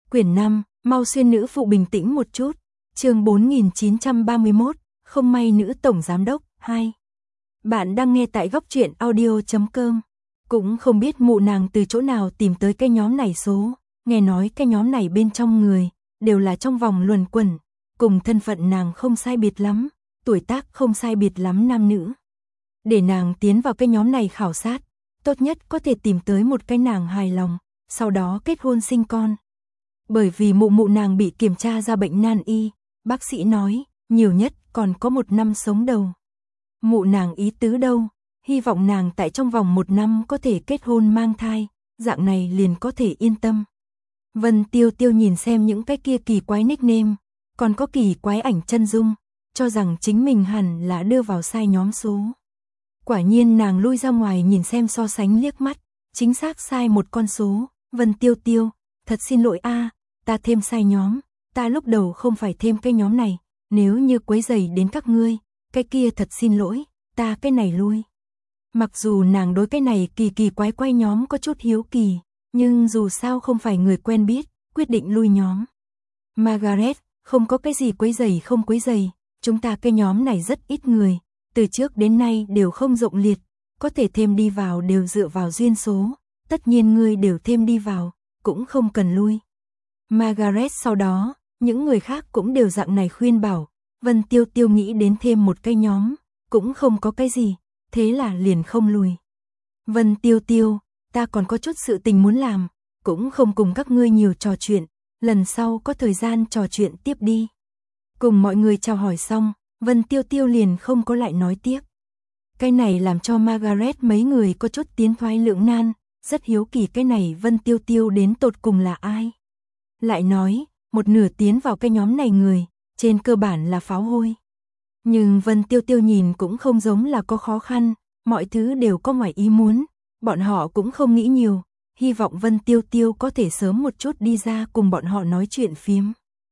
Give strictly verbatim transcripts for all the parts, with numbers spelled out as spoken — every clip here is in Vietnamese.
Quyển năm, mau xuyên nữ phụ bình tĩnh một chút. Chương bốn nghìn chín trăm ba mươi mốt, không may nữ tổng giám đốc, hai. Bạn đang nghe tại góc truyện audio chấm com. Cũng không biết mụ nàng từ chỗ nào tìm tới cái nhóm này số, nghe nói cái nhóm này bên trong người, đều là trong vòng luẩn quẩn, cùng thân phận nàng không sai biệt lắm, tuổi tác không sai biệt lắm nam nữ. Để nàng tiến vào cái nhóm này khảo sát, tốt nhất có thể tìm tới một cái nàng hài lòng, sau đó kết hôn sinh con. Bởi vì mụ mụ nàng bị kiểm tra ra bệnh nan y, bác sĩ nói, nhiều nhất còn có một năm sống đầu. Mụ nàng ý tứ đâu, hy vọng nàng tại trong vòng một năm có thể kết hôn mang thai, dạng này liền có thể yên tâm. Vân Tiêu Tiêu nhìn xem những cái kia kỳ quái nickname, còn có kỳ quái ảnh chân dung, cho rằng chính mình hẳn là đưa vào sai nhóm số. Quả nhiên nàng lui ra ngoài nhìn xem so sánh liếc mắt, chính xác sai một con số. Vân Tiêu Tiêu, thật xin lỗi a, ta thêm sai nhóm, ta lúc đầu không phải thêm cái nhóm này, nếu như quấy rầy đến các ngươi, cái kia thật xin lỗi, ta cái này lui. Mặc dù nàng đối cái này kỳ kỳ quái quái nhóm có chút hiếu kỳ, nhưng dù sao không phải người quen biết, quyết định lui nhóm. Margaret, không có cái gì quấy rầy không quấy rầy, chúng ta cái nhóm này rất ít người, từ trước đến nay đều không rộng liệt, có thể thêm đi vào đều dựa vào duyên số, tất nhiên ngươi đều thêm đi vào, cũng không cần lui. Margaret sau đó, những người khác cũng đều dạng này khuyên bảo, Vân Tiêu Tiêu nghĩ đến thêm một cái nhóm, cũng không có cái gì, thế là liền không lui. Vân Tiêu Tiêu, ta còn có chút sự tình muốn làm, cũng không cùng các ngươi nhiều trò chuyện, lần sau có thời gian trò chuyện tiếp đi. Cùng mọi người chào hỏi xong, Vân Tiêu Tiêu liền không có lại nói tiếp. Cái này làm cho Margaret mấy người có chút tiến thoái lưỡng nan, rất hiếu kỳ cái này Vân Tiêu Tiêu đến tột cùng là ai. Lại nói, một nửa tiến vào cái nhóm này người, trên cơ bản là pháo hôi. Nhưng Vân Tiêu Tiêu nhìn cũng không giống là có khó khăn, mọi thứ đều có ngoài ý muốn, bọn họ cũng không nghĩ nhiều, hy vọng Vân Tiêu Tiêu có thể sớm một chút đi ra cùng bọn họ nói chuyện phiếm.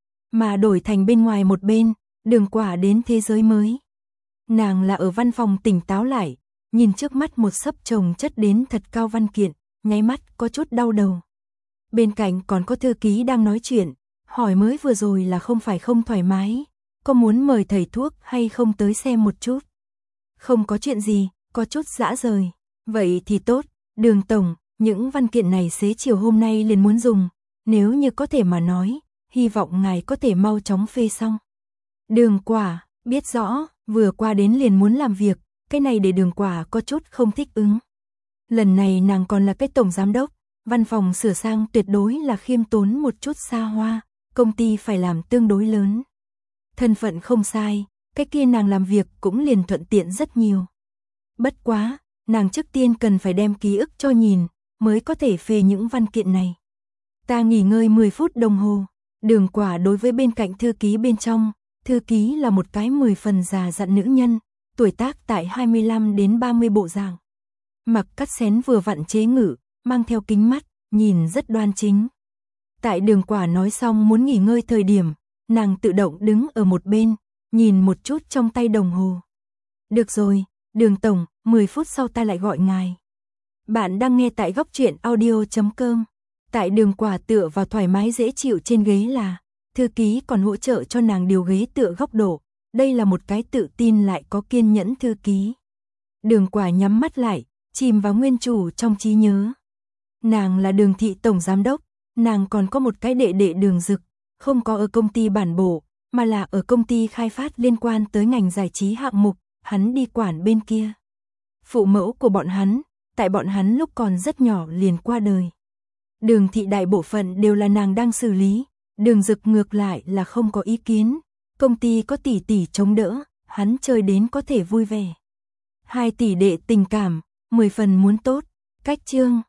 Mà đổi thành bên ngoài một bên, Đường Quả đến thế giới mới. Nàng là ở văn phòng tỉnh táo lại, nhìn trước mắt một sấp chồng chất đến thật cao văn kiện, nháy mắt có chút đau đầu. Bên cạnh còn có thư ký đang nói chuyện, hỏi mới vừa rồi là không phải không thoải mái, có muốn mời thầy thuốc hay không tới xem một chút. Không có chuyện gì, có chút dã rời. Vậy thì tốt, Đường tổng, những văn kiện này xế chiều hôm nay liền muốn dùng, nếu như có thể mà nói, hy vọng ngài có thể mau chóng phê xong. Đường Quả, biết rõ, vừa qua đến liền muốn làm việc, cái này để Đường Quả có chút không thích ứng. Lần này nàng còn là cái tổng giám đốc, văn phòng sửa sang tuyệt đối là khiêm tốn một chút xa hoa, công ty phải làm tương đối lớn. Thân phận không sai, cái kia nàng làm việc cũng liền thuận tiện rất nhiều. Bất quá, nàng trước tiên cần phải đem ký ức cho nhìn, mới có thể phê những văn kiện này. Ta nghỉ ngơi mười phút đồng hồ, Đường Quả đối với bên cạnh thư ký bên trong, thư ký là một cái mười phần già dặn nữ nhân, tuổi tác tại hai mươi lăm đến ba mươi bộ dạng. Mặc cắt xén vừa vặn chế ngự, mang theo kính mắt, nhìn rất đoan chính. Tại Đường Quả nói xong muốn nghỉ ngơi thời điểm, nàng tự động đứng ở một bên, nhìn một chút trong tay đồng hồ. Được rồi, Đường tổng, mười phút sau ta lại gọi ngài. Bạn đang nghe tại góc truyện audio chấm com. Tại Đường Quả tựa vào thoải mái dễ chịu trên ghế là, thư ký còn hỗ trợ cho nàng điều ghế tựa góc độ, đây là một cái tự tin lại có kiên nhẫn thư ký. Đường Quả nhắm mắt lại, chìm vào nguyên chủ trong trí nhớ. Nàng là Đường thị tổng giám đốc, nàng còn có một cái đệ đệ Đường Dực, không có ở công ty bản bộ, mà là ở công ty khai phát liên quan tới ngành giải trí hạng mục, hắn đi quản bên kia. Phụ mẫu của bọn hắn, tại bọn hắn lúc còn rất nhỏ liền qua đời. Đường thị đại bộ phận đều là nàng đang xử lý, Đường Dực ngược lại là không có ý kiến, công ty có tỷ tỷ chống đỡ, hắn chơi đến có thể vui vẻ. Hai tỷ đệ tình cảm, mười phần muốn tốt, cách chương.